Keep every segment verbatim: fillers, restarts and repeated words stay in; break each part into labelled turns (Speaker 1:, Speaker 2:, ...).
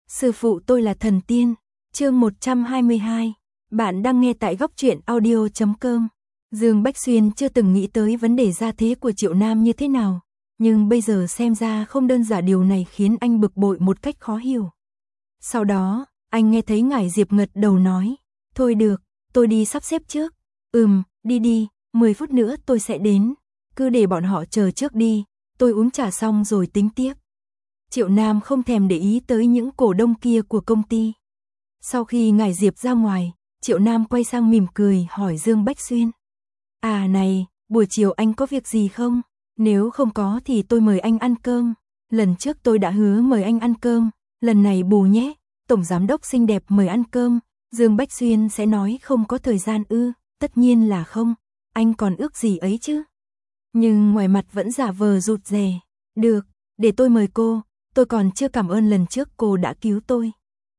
Speaker 1: Sư phụ tôi là thần tiên. Chương một trăm hai mươi hai. Bạn đang nghe tại góc truyện audio chấm com. Dương Bách Xuyên chưa từng nghĩ tới vấn đề gia thế của Triệu Nam như thế nào, nhưng bây giờ xem ra không đơn giản, điều này khiến anh bực bội một cách khó hiểu. Sau đó, anh nghe thấy Ngải Diệp ngật đầu nói, thôi được, tôi đi sắp xếp trước. Ừm, đi đi, mười phút nữa tôi sẽ đến, cứ để bọn họ chờ trước đi, tôi uống trà xong rồi tính tiếp. Triệu Nam không thèm để ý tới những cổ đông kia của công ty. Sau khi Ngải Diệp ra ngoài, Triệu Nam quay sang mỉm cười hỏi Dương Bách Xuyên. À này, buổi chiều anh có việc gì không? Nếu không có thì tôi mời anh ăn cơm. Lần trước tôi đã hứa mời anh ăn cơm, lần này bù nhé. Tổng giám đốc xinh đẹp mời ăn cơm. Dương Bách Xuyên sẽ nói không có thời gian ư? Tất nhiên là không, anh còn ước gì ấy chứ. Nhưng ngoài mặt vẫn giả vờ rụt rè. Được, để tôi mời cô, tôi còn chưa cảm ơn lần trước cô đã cứu tôi.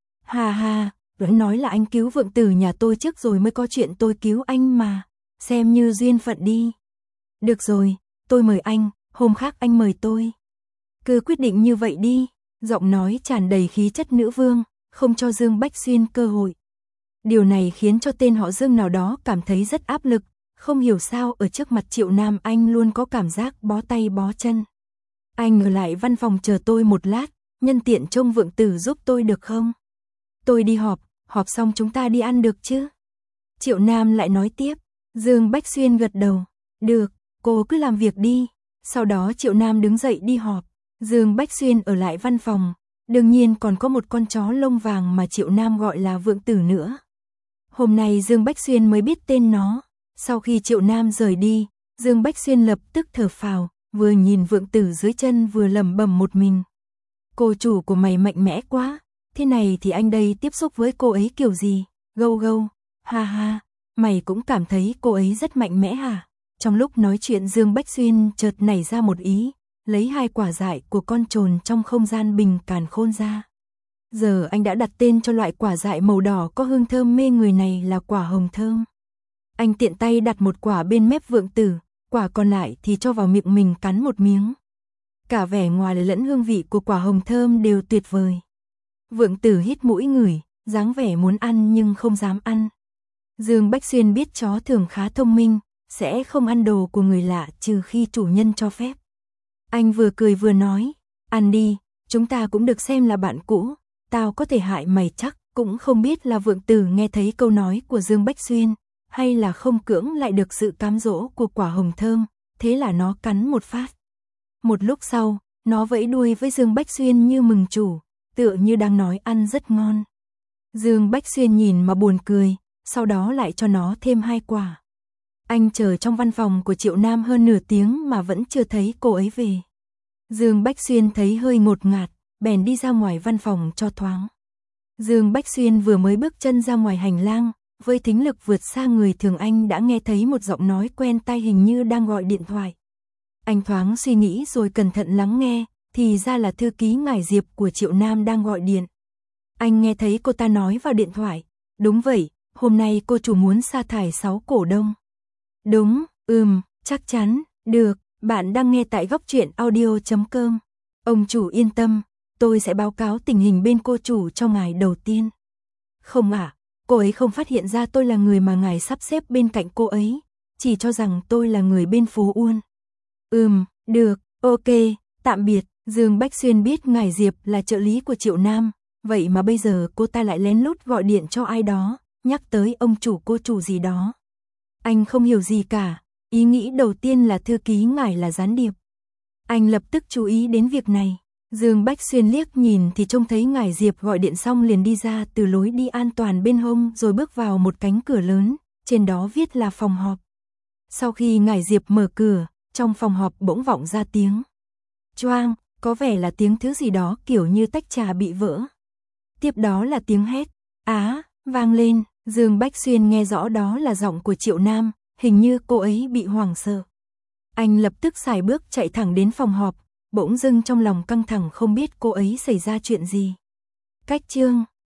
Speaker 1: Hà hà, vẫn nói là anh cứu vượng tử nhà tôi trước rồi mới có chuyện tôi cứu anh mà. Xem như duyên phận đi. Được rồi, tôi mời anh, hôm khác anh mời tôi. Cứ quyết định như vậy đi. Giọng nói tràn đầy khí chất nữ vương, không cho Dương Bách Xuyên cơ hội. Điều này khiến cho tên họ Dương nào đó cảm thấy rất áp lực. Không hiểu sao ở trước mặt Triệu Nam anh luôn có cảm giác bó tay bó chân. Anh ở lại văn phòng chờ tôi một lát, nhân tiện trông vượng tử giúp tôi được không? Tôi đi họp, họp xong chúng ta đi ăn được chứ? Triệu Nam lại nói tiếp. Dương Bách Xuyên gật đầu. Được, cô cứ làm việc đi. Sau đó Triệu Nam đứng dậy đi họp. Dương Bách Xuyên ở lại văn phòng. Đương nhiên còn có một con chó lông vàng mà Triệu Nam gọi là vượng tử nữa. Hôm nay Dương Bách Xuyên mới biết tên nó. Sau khi Triệu Nam rời đi, Dương Bách Xuyên lập tức thở phào, vừa nhìn vượng tử dưới chân vừa lẩm bẩm một mình. Cô chủ của mày mạnh mẽ quá, thế này thì anh đây tiếp xúc với cô ấy kiểu gì? Gâu gâu, ha ha, mày cũng cảm thấy cô ấy rất mạnh mẽ hả? Trong lúc nói chuyện Dương Bách Xuyên chợt nảy ra một ý, lấy hai quả dại của con trồn trong không gian bình càn khôn ra. Giờ anh đã đặt tên cho loại quả dại màu đỏ có hương thơm mê người này là quả hồng thơm. Anh tiện tay đặt một quả bên mép vượng tử, quả còn lại thì cho vào miệng mình cắn một miếng. Cả vẻ ngoài lẫn hương vị của quả hồng thơm đều tuyệt vời. Vượng tử hít mũi ngửi, dáng vẻ muốn ăn nhưng không dám ăn. Dương Bách Xuyên biết chó thường khá thông minh, sẽ không ăn đồ của người lạ trừ khi chủ nhân cho phép. Anh vừa cười vừa nói, ăn đi, chúng ta cũng được xem là bạn cũ, tao có thể hại mày chắc. Cũng không biết là vượng tử nghe thấy câu nói của Dương Bách Xuyên, hay là không cưỡng lại được sự cám dỗ của quả hồng thơm, thế là nó cắn một phát. Một lúc sau, nó vẫy đuôi với Dương Bách Xuyên như mừng chủ, tựa như đang nói ăn rất ngon. Dương Bách Xuyên nhìn mà buồn cười, sau đó lại cho nó thêm hai quả. Anh chờ trong văn phòng của Triệu Nam hơn nửa tiếng mà vẫn chưa thấy cô ấy về. Dương Bách Xuyên thấy hơi ngột ngạt, bèn đi ra ngoài văn phòng cho thoáng. Dương Bách Xuyên vừa mới bước chân ra ngoài hành lang, với thính lực vượt xa người thường anh đã nghe thấy một giọng nói quen tai hình như đang gọi điện thoại. Anh thoáng suy nghĩ rồi cẩn thận lắng nghe, thì ra là thư ký Ngải Diệp của Triệu Nam đang gọi điện. Anh nghe thấy cô ta nói vào điện thoại, đúng vậy, hôm nay cô chủ muốn sa thải sáu cổ đông. Đúng, ừm, chắc chắn, được, bạn đang nghe tại góc truyện audio chấm com. Ông chủ yên tâm, tôi sẽ báo cáo tình hình bên cô chủ cho ngài đầu tiên. Không ạ, à, cô ấy không phát hiện ra tôi là người mà ngài sắp xếp bên cạnh cô ấy, chỉ cho rằng tôi là người bên phố Uôn. Ừm, được, ok, tạm biệt. Dương Bách Xuyên biết Ngải Diệp là trợ lý của Triệu Nam, vậy mà bây giờ cô ta lại lén lút gọi điện cho ai đó, nhắc tới ông chủ cô chủ gì đó. Anh không hiểu gì cả, ý nghĩ đầu tiên là thư ký Ngải là gián điệp. Anh lập tức chú ý đến việc này. Dương Bách Xuyên liếc nhìn thì trông thấy Ngải Diệp gọi điện xong liền đi ra từ lối đi an toàn bên hông rồi bước vào một cánh cửa lớn, trên đó viết là phòng họp. Sau khi Ngải Diệp mở cửa, trong phòng họp bỗng vọng ra tiếng choang, có vẻ là tiếng thứ gì đó kiểu như tách trà bị vỡ. Tiếp đó là tiếng hét, á, vang lên, Dương Bách Xuyên nghe rõ đó là giọng của Triệu Nam, hình như cô ấy bị hoảng sợ. Anh lập tức sải bước chạy thẳng đến phòng họp, bỗng dưng trong lòng căng thẳng không biết cô ấy xảy ra chuyện gì. Cách chương